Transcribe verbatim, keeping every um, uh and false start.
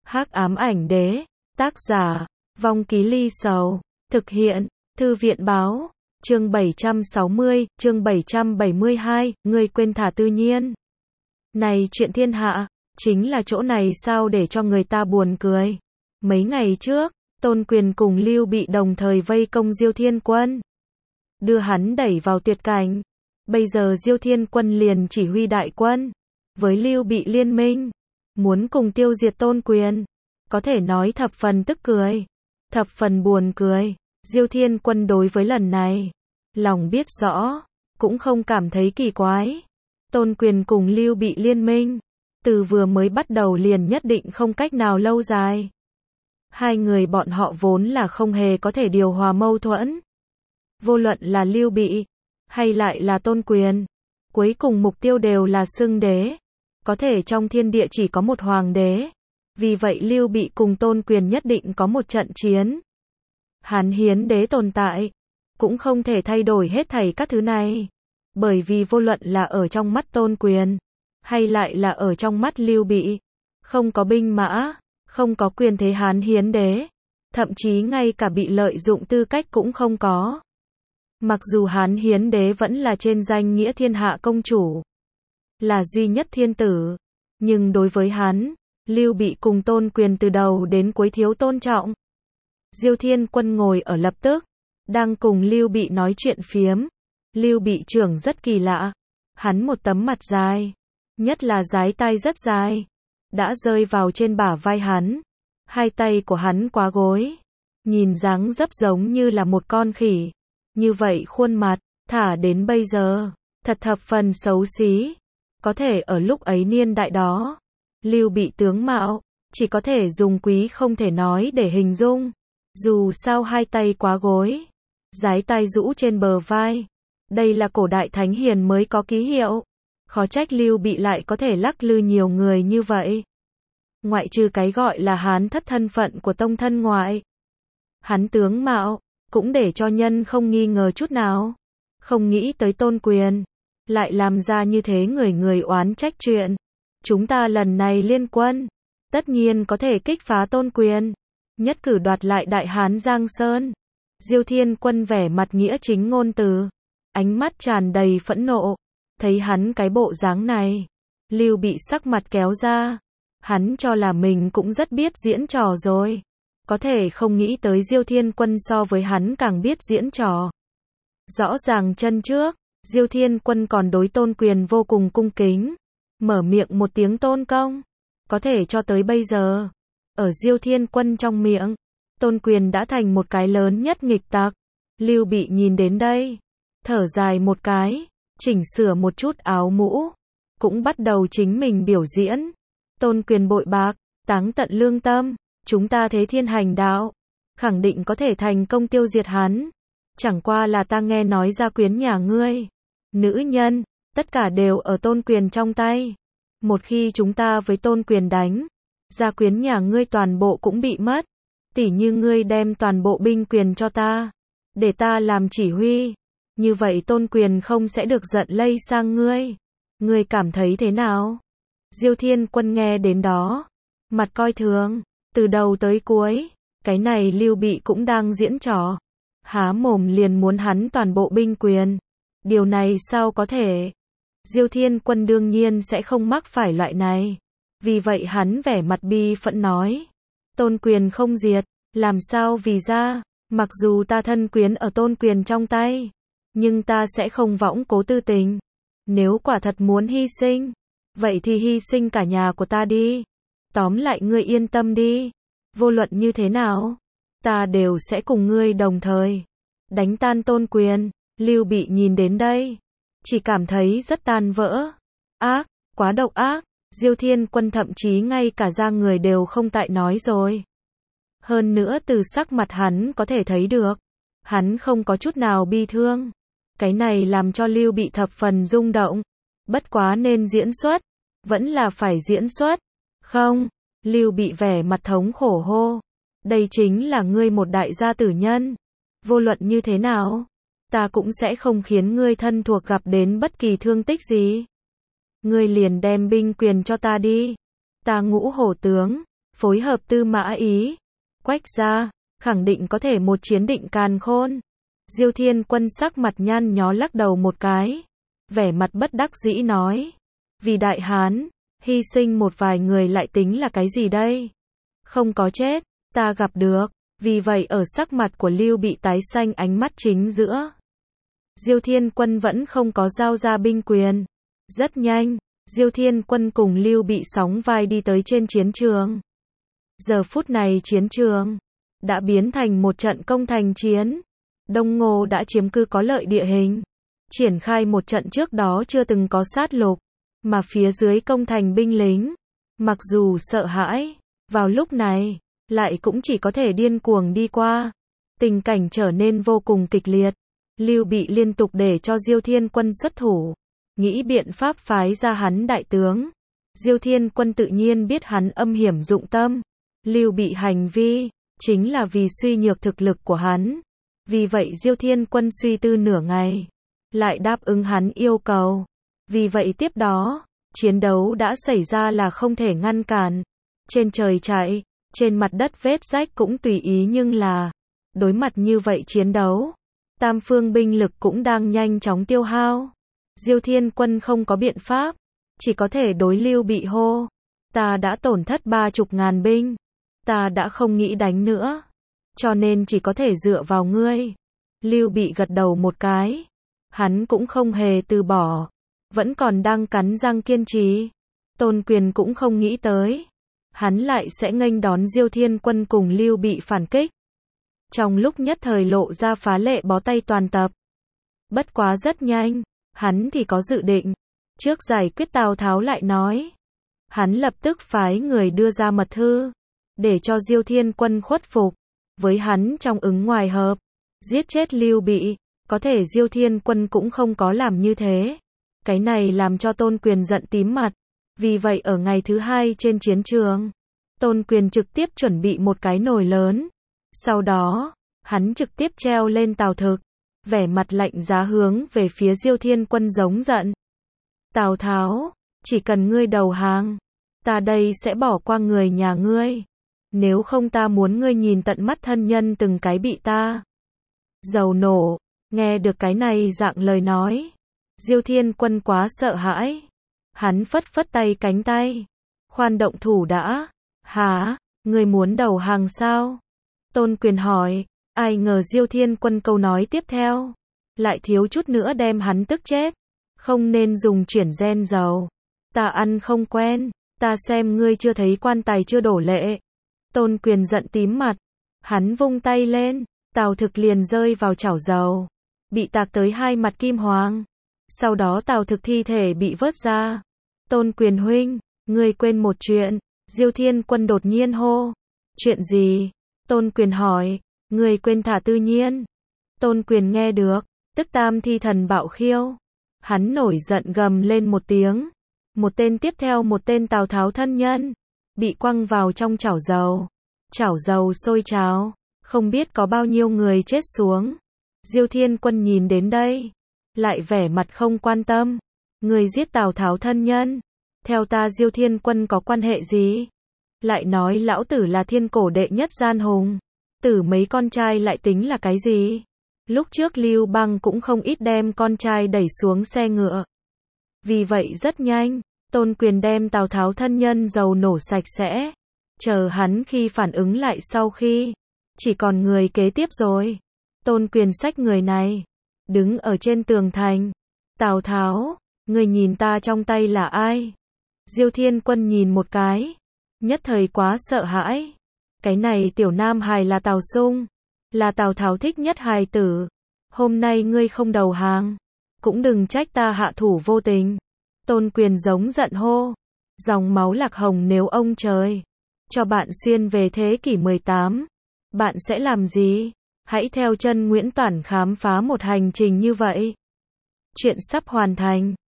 Hắc ám ảnh đế, tác giả, Vong Ký Ly Sầu, thực hiện, Thư viện báo, chương bảy trăm sáu mươi, chương bảy trăm bảy mươi hai, ngươi quên thả tự nhiên. Này chuyện thiên hạ, chính là chỗ này sao để cho người ta buồn cười. Mấy ngày trước, Tôn Quyền cùng Lưu Bị đồng thời vây công Diêu Thiên Quân, đưa hắn đẩy vào tuyệt cảnh. Bây giờ Diêu Thiên Quân liền chỉ huy đại quân với Lưu Bị liên minh, muốn cùng tiêu diệt Tôn Quyền. Có thể nói thập phần tức cười, thập phần buồn cười. Diêu Thiên Quân đối với lần này, lòng biết rõ, cũng không cảm thấy kỳ quái. Tôn Quyền cùng Lưu Bị liên minh, từ vừa mới bắt đầu liền nhất định không cách nào lâu dài. Hai người bọn họ vốn là không hề có thể điều hòa mâu thuẫn. Vô luận là Lưu Bị, hay lại là Tôn Quyền, cuối cùng mục tiêu đều là xưng đế. Có thể trong thiên địa chỉ có một hoàng đế. Vì vậy Lưu Bị cùng Tôn Quyền nhất định có một trận chiến. Hán hiến đế tồn tại, cũng không thể thay đổi hết thảy các thứ này. Bởi vì vô luận là ở trong mắt Tôn Quyền, hay lại là ở trong mắt Lưu Bị, không có binh mã, không có quyền thế hán hiến đế, thậm chí ngay cả bị lợi dụng tư cách cũng không có. Mặc dù hán hiến đế vẫn là trên danh nghĩa thiên hạ công chủ, là duy nhất thiên tử, nhưng đối với hắn, Lưu Bị cùng Tôn Quyền từ đầu đến cuối thiếu tôn trọng. Diêu Thiên Quân ngồi ở lập tức, đang cùng Lưu Bị nói chuyện phiếm. Lưu Bị trưởng rất kỳ lạ, hắn một tấm mặt dài, nhất là dái tay rất dài, đã rơi vào trên bả vai hắn. Hai tay của hắn quá gối, nhìn dáng dấp giống như là một con khỉ. Như vậy khuôn mặt, thả đến bây giờ, thật thập phần xấu xí. Có thể ở lúc ấy niên đại đó, Lưu Bị tướng mạo, chỉ có thể dùng quý không thể nói để hình dung. Dù sao hai tay quá gối, dái tay rũ trên bờ vai, đây là cổ đại thánh hiền mới có ký hiệu. Khó trách Lưu Bị lại có thể lắc lư nhiều người như vậy. Ngoại trừ cái gọi là hán thất thân phận của tông thân ngoại, hắn tướng mạo, cũng để cho nhân không nghi ngờ chút nào. Không nghĩ tới Tôn Quyền lại làm ra như thế người người oán trách chuyện. Chúng ta lần này liên quân, tất nhiên có thể kích phá Tôn Quyền, nhất cử đoạt lại Đại Hán Giang Sơn. Diêu Thiên Quân vẻ mặt nghĩa chính ngôn từ, ánh mắt tràn đầy phẫn nộ. Thấy hắn cái bộ dáng này, Lưu Bị sắc mặt kéo ra. Hắn cho là mình cũng rất biết diễn trò rồi. Có thể không nghĩ tới Diêu Thiên Quân so với hắn càng biết diễn trò. Rõ ràng chân trước, Diêu Thiên Quân còn đối Tôn Quyền vô cùng cung kính, mở miệng một tiếng tôn công. Có thể cho tới bây giờ, ở Diêu Thiên Quân trong miệng, Tôn Quyền đã thành một cái lớn nhất nghịch tặc. Lưu Bị nhìn đến đây, thở dài một cái, chỉnh sửa một chút áo mũ, cũng bắt đầu chính mình biểu diễn. Tôn Quyền bội bạc, táng tận lương tâm, chúng ta thế thiên hành đạo, khẳng định có thể thành công tiêu diệt hắn. Chẳng qua là ta nghe nói gia quyến nhà ngươi, nữ nhân, tất cả đều ở Tôn Quyền trong tay. Một khi chúng ta với Tôn Quyền đánh, gia quyến nhà ngươi toàn bộ cũng bị mất. Tỉ như ngươi đem toàn bộ binh quyền cho ta, để ta làm chỉ huy, như vậy Tôn Quyền không sẽ được giận lây sang ngươi. Ngươi cảm thấy thế nào? Diêu Thiên Quân nghe đến đó, mặt coi thường, từ đầu tới cuối, cái này Lưu Bị cũng đang diễn trò, há mồm liền muốn hắn toàn bộ binh quyền. Điều này sao có thể? Diêu Thiên Quân đương nhiên sẽ không mắc phải loại này. Vì vậy hắn vẻ mặt bi phẫn nói, Tôn Quyền không diệt, làm sao vì ra, mặc dù ta thân quyến ở Tôn Quyền trong tay, nhưng ta sẽ không võng cố tư tình. Nếu quả thật muốn hy sinh, vậy thì hy sinh cả nhà của ta đi. Tóm lại ngươi yên tâm đi, vô luận như thế nào, ta đều sẽ cùng ngươi đồng thời đánh tan Tôn Quyền. Lưu Bị nhìn đến đây, chỉ cảm thấy rất tan vỡ. Ác, quá độc ác. Diêu Thiên Quân thậm chí ngay cả da người đều không tại nói rồi. Hơn nữa từ sắc mặt hắn có thể thấy được, hắn không có chút nào bi thương. Cái này làm cho Lưu Bị thập phần rung động. Bất quá nên diễn xuất, vẫn là phải diễn xuất. Không, Lưu Bị vẻ mặt thống khổ hô, đây chính là ngươi một đại gia tử nhân. Vô luận như thế nào, ta cũng sẽ không khiến ngươi thân thuộc gặp đến bất kỳ thương tích gì. Ngươi liền đem binh quyền cho ta đi. Ta Ngũ Hổ tướng, phối hợp Tư Mã Ý, Quách gia, khẳng định có thể một chiến định càn khôn. Diêu Thiên Quân sắc mặt nhăn nhó lắc đầu một cái, vẻ mặt bất đắc dĩ nói, vì Đại Hán, hy sinh một vài người lại tính là cái gì đây? Không có chết, ta gặp được, vì vậy ở sắc mặt của Lưu Bị tái xanh, ánh mắt chính giữa. Diêu Thiên Quân vẫn không có giao ra binh quyền. Rất nhanh, Diêu Thiên Quân cùng Lưu Bị sóng vai đi tới trên chiến trường. Giờ phút này chiến trường đã biến thành một trận công thành chiến. Đông Ngô đã chiếm cứ có lợi địa hình, triển khai một trận trước đó chưa từng có sát lục, mà phía dưới công thành binh lính, mặc dù sợ hãi, vào lúc này, lại cũng chỉ có thể điên cuồng đi qua. Tình cảnh trở nên vô cùng kịch liệt. Lưu Bị liên tục để cho Diêu Thiên Quân xuất thủ, nghĩ biện pháp phái ra hắn đại tướng. Diêu Thiên Quân tự nhiên biết hắn âm hiểm dụng tâm. Lưu Bị hành vi, chính là vì suy nhược thực lực của hắn. Vì vậy Diêu Thiên Quân suy tư nửa ngày, lại đáp ứng hắn yêu cầu. Vì vậy tiếp đó, chiến đấu đã xảy ra là không thể ngăn cản. Trên trời chạy, trên mặt đất vết rách cũng tùy ý, nhưng là, đối mặt như vậy chiến đấu, tam phương binh lực cũng đang nhanh chóng tiêu hao. Diêu Thiên Quân không có biện pháp, chỉ có thể đối Lưu Bị hô, ta đã tổn thất ba chục ngàn binh, ta đã không nghĩ đánh nữa, cho nên chỉ có thể dựa vào ngươi. Lưu Bị gật đầu một cái, hắn cũng không hề từ bỏ, vẫn còn đang cắn răng kiên trì. Tôn Quyền cũng không nghĩ tới, hắn lại sẽ nghênh đón Diêu Thiên Quân cùng Lưu Bị phản kích. Trong lúc nhất thời lộ ra phá lệ bó tay toàn tập. Bất quá rất nhanh, hắn thì có dự định, trước giải quyết Tào Tháo lại nói. Hắn lập tức phái người đưa ra mật thư, để cho Diêu Thiên Quân khuất phục, với hắn trong ứng ngoài hợp, giết chết Lưu Bị. Có thể Diêu Thiên Quân cũng không có làm như thế. Cái này làm cho Tôn Quyền giận tím mặt. Vì vậy ở ngày thứ hai trên chiến trường, Tôn Quyền trực tiếp chuẩn bị một cái nồi lớn. Sau đó, hắn trực tiếp treo lên Tào Thực, vẻ mặt lạnh giá hướng về phía Diêu Thiên Quân giống giận. Tào Tháo, chỉ cần ngươi đầu hàng, ta đây sẽ bỏ qua người nhà ngươi. Nếu không ta muốn ngươi nhìn tận mắt thân nhân từng cái bị ta dầu nổ. Nghe được cái này dạng lời nói, Diêu Thiên Quân quá sợ hãi. Hắn phất phất tay cánh tay. Khoan động thủ đã. Hả, ngươi muốn đầu hàng sao? Tôn Quyền hỏi. Ai ngờ Diêu Thiên Quân câu nói tiếp theo, lại thiếu chút nữa đem hắn tức chết. Không nên dùng chuyển gen dầu. Ta ăn không quen. Ta xem ngươi chưa thấy quan tài chưa đổ lệ. Tôn Quyền giận tím mặt. Hắn vung tay lên, Tào Thực liền rơi vào chảo dầu, bị tạc tới hai mặt kim hoàng. Sau đó Tào Thực thi thể bị vớt ra. Tôn Quyền huynh, ngươi quên một chuyện. Diêu Thiên Quân đột nhiên hô. Chuyện gì? Tôn Quyền hỏi. Ngươi quên thả Tư Nhiên. Tôn Quyền nghe được, tức tam thi thần bạo khiêu. Hắn nổi giận gầm lên một tiếng. Một tên tiếp theo một tên Tào Tháo thân nhân, bị quăng vào trong chảo dầu. Chảo dầu sôi trào, không biết có bao nhiêu người chết xuống. Diêu Thiên Quân nhìn đến đây, lại vẻ mặt không quan tâm. Người giết Tào Tháo thân nhân, theo ta Diêu Thiên Quân có quan hệ gì? Lại nói lão tử là thiên cổ đệ nhất gian hùng, tử mấy con trai lại tính là cái gì? Lúc trước Lưu Bang cũng không ít đem con trai đẩy xuống xe ngựa. Vì vậy rất nhanh, Tôn Quyền đem Tào Tháo thân nhân dầu nổ sạch sẽ. Chờ hắn khi phản ứng lại sau khi, chỉ còn người kế tiếp rồi. Tôn Quyền xách người này, đứng ở trên tường thành. Tào Tháo, người nhìn ta trong tay là ai? Diêu Thiên Quân nhìn một cái, nhất thời quá sợ hãi. Cái này tiểu nam hài là Tào Sung, là Tào Tháo thích nhất hài tử. Hôm nay ngươi không đầu hàng, cũng đừng trách ta hạ thủ vô tình. Tôn Quyền giống giận hô. Dòng máu Lạc Hồng, nếu ông trời cho bạn xuyên về thế kỷ mười tám, bạn sẽ làm gì? Hãy theo chân Nguyễn Toản khám phá một hành trình như vậy. Chuyện sắp hoàn thành.